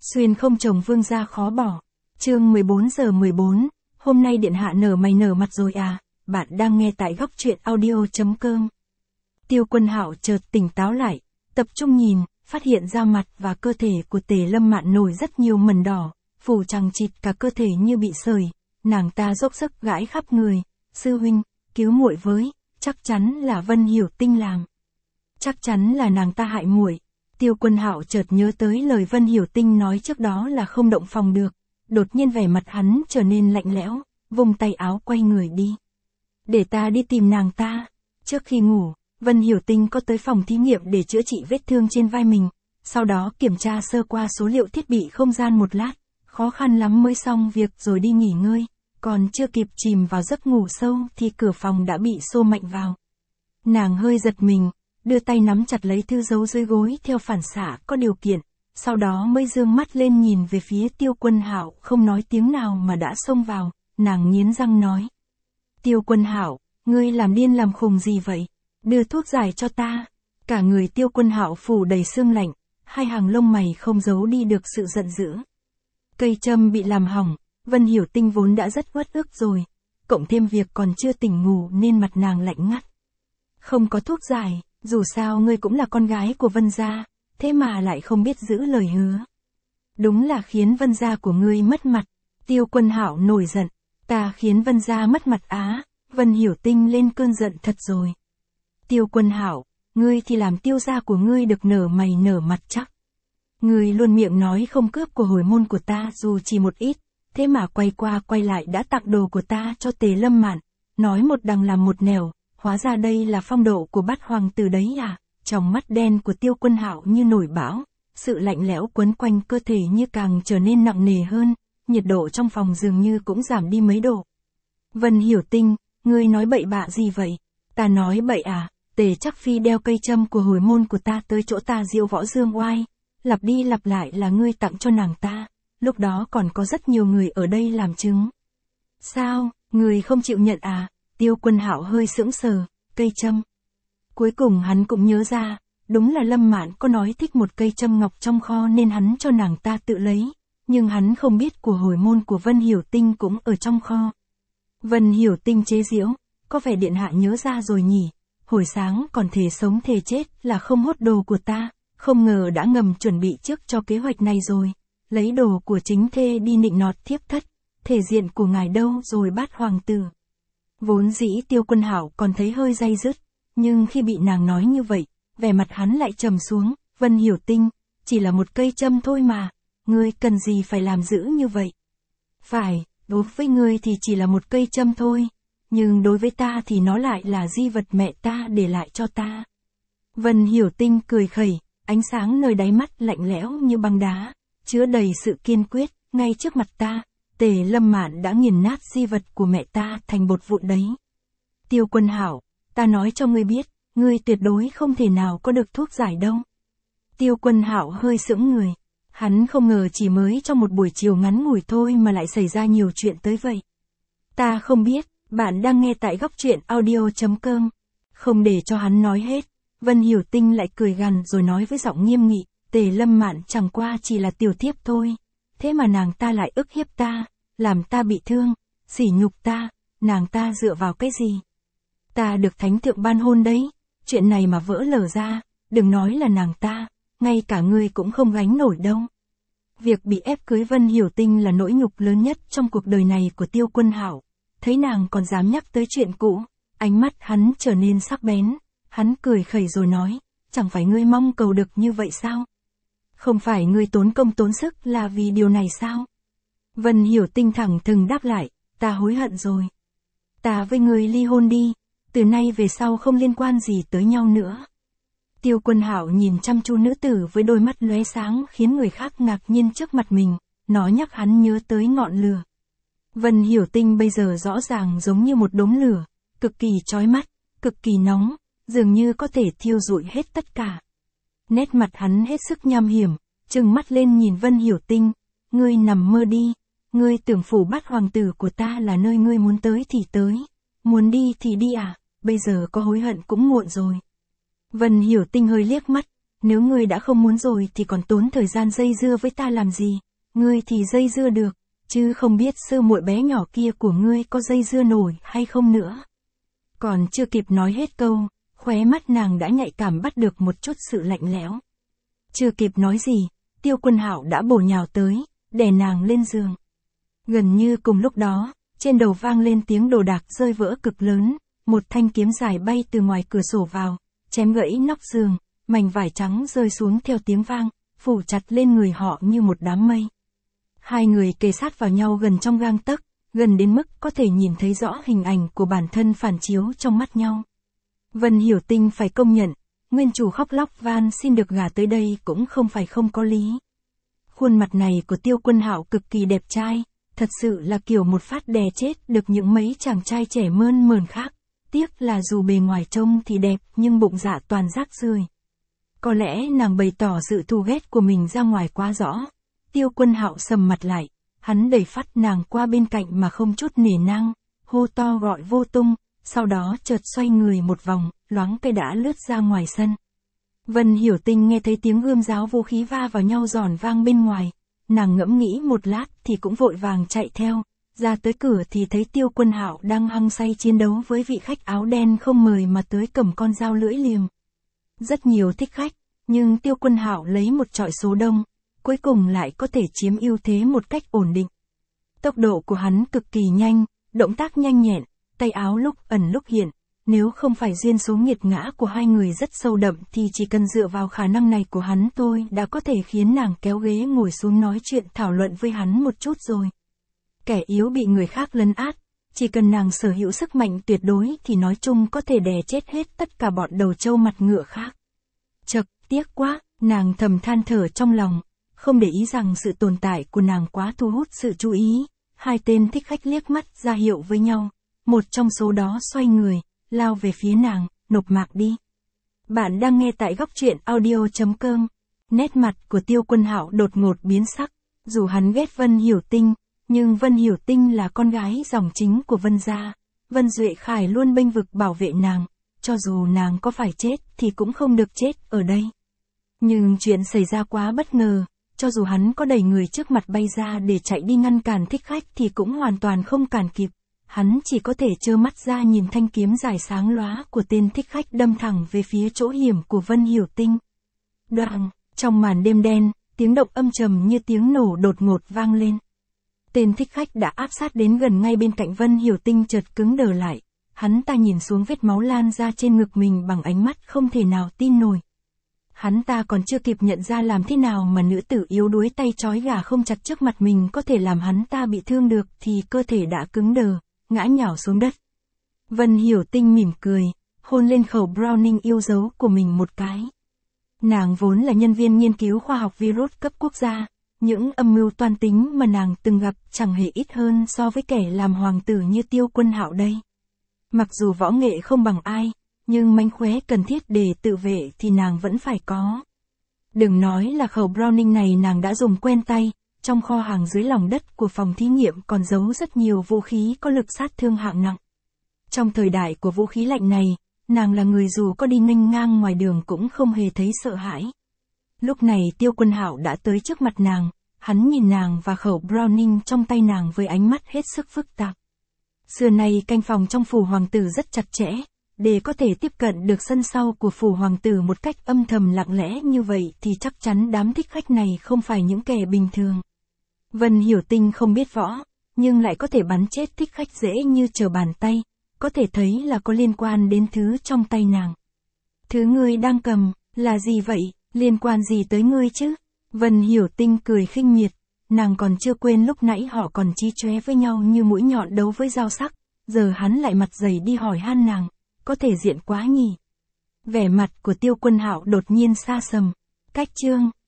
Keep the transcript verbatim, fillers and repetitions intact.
Xuyên không chồng vương gia khó bỏ. Chương mười bốn giờ mười bốn, hôm nay điện hạ nở mày nở mặt rồi à, bạn đang nghe tại góc truyện audio.com. Tiêu Quân Hạo chợt tỉnh táo lại, tập trung nhìn, phát hiện ra mặt và cơ thể của Tề Lâm Mạn nổi rất nhiều mẩn đỏ, phủ chằng chịt cả cơ thể như bị sởi, nàng ta dốc sức gãi khắp người, sư huynh, cứu muội với, chắc chắn là Vân Hiểu Tinh làm. Chắc chắn là nàng ta hại muội. Tiêu Quân Hạo chợt nhớ tới lời Vân Hiểu Tinh nói trước đó là không động phòng được, đột nhiên vẻ mặt hắn trở nên lạnh lẽo, vùng tay áo quay người đi. Để ta đi tìm nàng ta. Trước khi ngủ, Vân Hiểu Tinh có tới phòng thí nghiệm để chữa trị vết thương trên vai mình, sau đó kiểm tra sơ qua số liệu thiết bị không gian một lát, khó khăn lắm mới xong việc rồi đi nghỉ ngơi, còn chưa kịp chìm vào giấc ngủ sâu thì cửa phòng đã bị xô mạnh vào. Nàng hơi giật mình, đưa tay nắm chặt lấy thư giấu dưới gối theo phản xạ có điều kiện, sau đó mới dương mắt lên nhìn về phía Tiêu Quân Hạo, không nói tiếng nào mà đã xông vào, nàng nghiến răng nói. Tiêu Quân Hạo, ngươi làm điên làm khùng gì vậy? Đưa thuốc giải cho ta. Cả người Tiêu Quân Hạo phủ đầy sương lạnh, hai hàng lông mày không giấu đi được sự giận dữ. Cây châm bị làm hỏng, Vân Hiểu Tinh vốn đã rất uất ức rồi, cộng thêm việc còn chưa tỉnh ngủ nên mặt nàng lạnh ngắt. Không có thuốc giải, dù sao ngươi cũng là con gái của Vân gia, thế mà lại không biết giữ lời hứa. Đúng là khiến Vân gia của ngươi mất mặt. Tiêu Quân Hạo nổi giận, ta khiến Vân gia mất mặt á? Vân Hiểu Tinh lên cơn giận thật rồi. Tiêu Quân Hạo, ngươi thì làm Tiêu gia của ngươi được nở mày nở mặt chắc. Ngươi luôn miệng nói không cướp của hồi môn của ta dù chỉ một ít, thế mà quay qua quay lại đã tặng đồ của ta cho Tề Lâm Mạn, nói một đằng làm một nẻo, hóa ra đây là phong độ của bát hoàng tử đấy à? Trong mắt đen của Tiêu Quân Hạo như nổi bão, sự lạnh lẽo quấn quanh cơ thể như càng trở nên nặng nề hơn, nhiệt độ trong phòng dường như cũng giảm đi mấy độ. Vân Hiểu Tinh, ngươi nói bậy bạ gì vậy? Ta nói bậy à? Tề Chắc Phi đeo cây châm của hồi môn của ta tới chỗ ta diễu võ dương oai, lặp đi lặp lại là ngươi tặng cho nàng ta, lúc đó còn có rất nhiều người ở đây làm chứng. Sao, ngươi không chịu nhận à? Tiêu Quân Hạo hơi sững sờ, cây châm. Cuối cùng hắn cũng nhớ ra, đúng là Lâm Mạn có nói thích một cây châm ngọc trong kho nên hắn cho nàng ta tự lấy, nhưng hắn không biết của hồi môn của Vân Hiểu Tinh cũng ở trong kho. Vân Hiểu Tinh chế giễu, có vẻ điện hạ nhớ ra rồi nhỉ, hồi sáng còn thề sống thề chết là không hốt đồ của ta, không ngờ đã ngầm chuẩn bị trước cho kế hoạch này rồi, lấy đồ của chính thê đi nịnh nọt thiếp thất, thể diện của ngài đâu rồi bát hoàng tử. Vốn dĩ Tiêu Quân Hạo còn thấy hơi day dứt, nhưng khi bị nàng nói như vậy, vẻ mặt hắn lại trầm xuống. Vân Hiểu Tinh, chỉ là một cây châm thôi mà, ngươi cần gì phải làm dữ như vậy? Phải, đối với ngươi thì chỉ là một cây châm thôi, nhưng đối với ta thì nó lại là di vật mẹ ta để lại cho ta. Vân Hiểu Tinh cười khẩy, ánh sáng nơi đáy mắt lạnh lẽo như băng đá, chứa đầy sự kiên quyết. Ngay trước mặt ta, Tề Lâm Mạn đã nghiền nát di vật của mẹ ta thành bột vụn đấy. Tiêu Quân Hạo, ta nói cho ngươi biết, ngươi tuyệt đối không thể nào có được thuốc giải đâu. Tiêu Quân Hạo hơi sững người, hắn không ngờ chỉ mới trong một buổi chiều ngắn ngủi thôi mà lại xảy ra nhiều chuyện tới vậy. Ta không biết, bạn đang nghe tại góc truyện audio.com. Không để cho hắn nói hết, Vân Hiểu Tinh lại cười gằn rồi nói với giọng nghiêm nghị, Tề Lâm Mạn chẳng qua chỉ là tiểu thiếp thôi, thế mà nàng ta lại ức hiếp ta, làm ta bị thương, sỉ nhục ta, nàng ta dựa vào cái gì? Ta được thánh thượng ban hôn đấy, chuyện này mà vỡ lở ra, đừng nói là nàng ta, ngay cả ngươi cũng không gánh nổi đâu. Việc bị ép cưới Vân Hiểu Tinh là nỗi nhục lớn nhất trong cuộc đời này của Tiêu Quân Hạo, thấy nàng còn dám nhắc tới chuyện cũ, ánh mắt hắn trở nên sắc bén, hắn cười khẩy rồi nói, chẳng phải ngươi mong cầu được như vậy sao? Không phải ngươi tốn công tốn sức là vì điều này sao? Vân Hiểu Tinh thẳng thừng đáp lại, ta hối hận rồi. Ta với ngươi ly hôn đi, từ nay về sau không liên quan gì tới nhau nữa. Tiêu Quân Hạo nhìn chăm chú nữ tử với đôi mắt lóe sáng khiến người khác ngạc nhiên trước mặt mình, nó nhắc hắn nhớ tới ngọn lửa. Vân Hiểu Tinh bây giờ rõ ràng giống như một đống lửa, cực kỳ chói mắt, cực kỳ nóng, dường như có thể thiêu rụi hết tất cả. Nét mặt hắn hết sức nham hiểm, trừng mắt lên nhìn Vân Hiểu Tinh, ngươi nằm mơ đi, ngươi tưởng phủ bát hoàng tử của ta là nơi ngươi muốn tới thì tới, muốn đi thì đi à, bây giờ có hối hận cũng muộn rồi. Vân Hiểu Tinh hơi liếc mắt, nếu ngươi đã không muốn rồi thì còn tốn thời gian dây dưa với ta làm gì, ngươi thì dây dưa được, chứ không biết sư muội bé nhỏ kia của ngươi có dây dưa nổi hay không nữa. Còn chưa kịp nói hết câu, khóe mắt nàng đã nhạy cảm bắt được một chút sự lạnh lẽo. Chưa kịp nói gì, Tiêu Quân Hạo đã bổ nhào tới, đè nàng lên giường. Gần như cùng lúc đó, trên đầu vang lên tiếng đồ đạc rơi vỡ cực lớn, một thanh kiếm dài bay từ ngoài cửa sổ vào, chém gãy nóc giường, mảnh vải trắng rơi xuống theo tiếng vang, phủ chặt lên người họ như một đám mây. Hai người kề sát vào nhau gần trong gang tấc, gần đến mức có thể nhìn thấy rõ hình ảnh của bản thân phản chiếu trong mắt nhau. Vân Hiểu Tinh phải công nhận, nguyên chủ khóc lóc van xin được gả tới đây cũng không phải không có lý. Khuôn mặt này của Tiêu Quân Hạo cực kỳ đẹp trai, thật sự là kiểu một phát đè chết được những mấy chàng trai trẻ mơn mởn khác, tiếc là dù bề ngoài trông thì đẹp nhưng bụng dạ toàn rác rưởi. Có lẽ nàng bày tỏ sự thù ghét của mình ra ngoài quá rõ. Tiêu Quân Hạo sầm mặt lại, hắn đẩy phát nàng qua bên cạnh mà không chút nể nang, hô to gọi vô tung, sau đó chợt xoay người một vòng, loáng cây đã lướt ra ngoài sân. Vân Hiểu Tinh nghe thấy tiếng gươm giáo vũ khí va vào nhau giòn vang bên ngoài, nàng ngẫm nghĩ một lát thì cũng vội vàng chạy theo, ra tới cửa thì thấy Tiêu Quân Hạo đang hăng say chiến đấu với vị khách áo đen không mời mà tới cầm con dao lưỡi liềm. Rất nhiều thích khách, nhưng Tiêu Quân Hạo lấy một trọi số đông, cuối cùng lại có thể chiếm ưu thế một cách ổn định. Tốc độ của hắn cực kỳ nhanh, động tác nhanh nhẹn, tay áo lúc ẩn lúc hiện, nếu không phải duyên số nghiệt ngã của hai người rất sâu đậm thì chỉ cần dựa vào khả năng này của hắn thôi đã có thể khiến nàng kéo ghế ngồi xuống nói chuyện thảo luận với hắn một chút rồi. Kẻ yếu bị người khác lấn át, chỉ cần nàng sở hữu sức mạnh tuyệt đối thì nói chung có thể đè chết hết tất cả bọn đầu trâu mặt ngựa khác. Chật, tiếc quá, nàng thầm than thở trong lòng, không để ý rằng sự tồn tại của nàng quá thu hút sự chú ý. Hai tên thích khách liếc mắt ra hiệu với nhau, một trong số đó xoay người, lao về phía nàng, nộp mạc đi. Bạn đang nghe tại góc truyện audio chấm com. Nét mặt của Tiêu Quân Hạo đột ngột biến sắc, dù hắn ghét Vân Hiểu Tinh, nhưng Vân Hiểu Tinh là con gái dòng chính của Vân gia, Vân Duệ Khải luôn bênh vực bảo vệ nàng, cho dù nàng có phải chết thì cũng không được chết ở đây. Nhưng chuyện xảy ra quá bất ngờ, cho dù hắn có đẩy người trước mặt bay ra để chạy đi ngăn cản thích khách thì cũng hoàn toàn không cản kịp. Hắn chỉ có thể trơ mắt ra nhìn thanh kiếm dài sáng lóa của tên thích khách đâm thẳng về phía chỗ hiểm của Vân Hiểu Tinh. Đoàng, trong màn đêm đen, tiếng động âm trầm như tiếng nổ đột ngột vang lên. Tên thích khách đã áp sát đến gần ngay bên cạnh Vân Hiểu Tinh chợt cứng đờ lại, hắn ta nhìn xuống vết máu lan ra trên ngực mình bằng ánh mắt không thể nào tin nổi. Hắn ta còn chưa kịp nhận ra làm thế nào mà nữ tử yếu đuối tay trói gà không chặt trước mặt mình có thể làm hắn ta bị thương được thì cơ thể đã cứng đờ, ngã nhào xuống đất. Vân Hiểu Tinh mỉm cười, hôn lên khẩu Browning yêu dấu của mình một cái. Nàng vốn là nhân viên nghiên cứu khoa học virus cấp quốc gia, những âm mưu toan tính mà nàng từng gặp chẳng hề ít hơn so với kẻ làm hoàng tử như Tiêu Quân Hạo đây. Mặc dù võ nghệ không bằng ai, nhưng mánh khóe cần thiết để tự vệ thì nàng vẫn phải có. Đừng nói là khẩu Browning này nàng đã dùng quen tay, trong kho hàng dưới lòng đất của phòng thí nghiệm còn giấu rất nhiều vũ khí có lực sát thương hạng nặng. Trong thời đại của vũ khí lạnh này, nàng là người dù có đi nghênh ngang ngoài đường cũng không hề thấy sợ hãi. Lúc này Tiêu Quân Hạo đã tới trước mặt nàng, hắn nhìn nàng và khẩu Browning trong tay nàng với ánh mắt hết sức phức tạp. Xưa nay canh phòng trong phủ hoàng tử rất chặt chẽ, để có thể tiếp cận được sân sau của phủ hoàng tử một cách âm thầm lặng lẽ như vậy thì chắc chắn đám thích khách này không phải những kẻ bình thường. Vân Hiểu Tinh không biết võ, nhưng lại có thể bắn chết thích khách dễ như trở bàn tay, có thể thấy là có liên quan đến thứ trong tay nàng. Thứ ngươi đang cầm, là gì vậy, liên quan gì tới ngươi chứ? Vân Hiểu Tinh cười khinh miệt, nàng còn chưa quên lúc nãy họ còn chí chóe với nhau như mũi nhọn đấu với dao sắc, giờ hắn lại mặt dày đi hỏi han nàng, có thể diện quá nhỉ? Vẻ mặt của Tiêu Quân Hạo đột nhiên xa sầm, cách chương.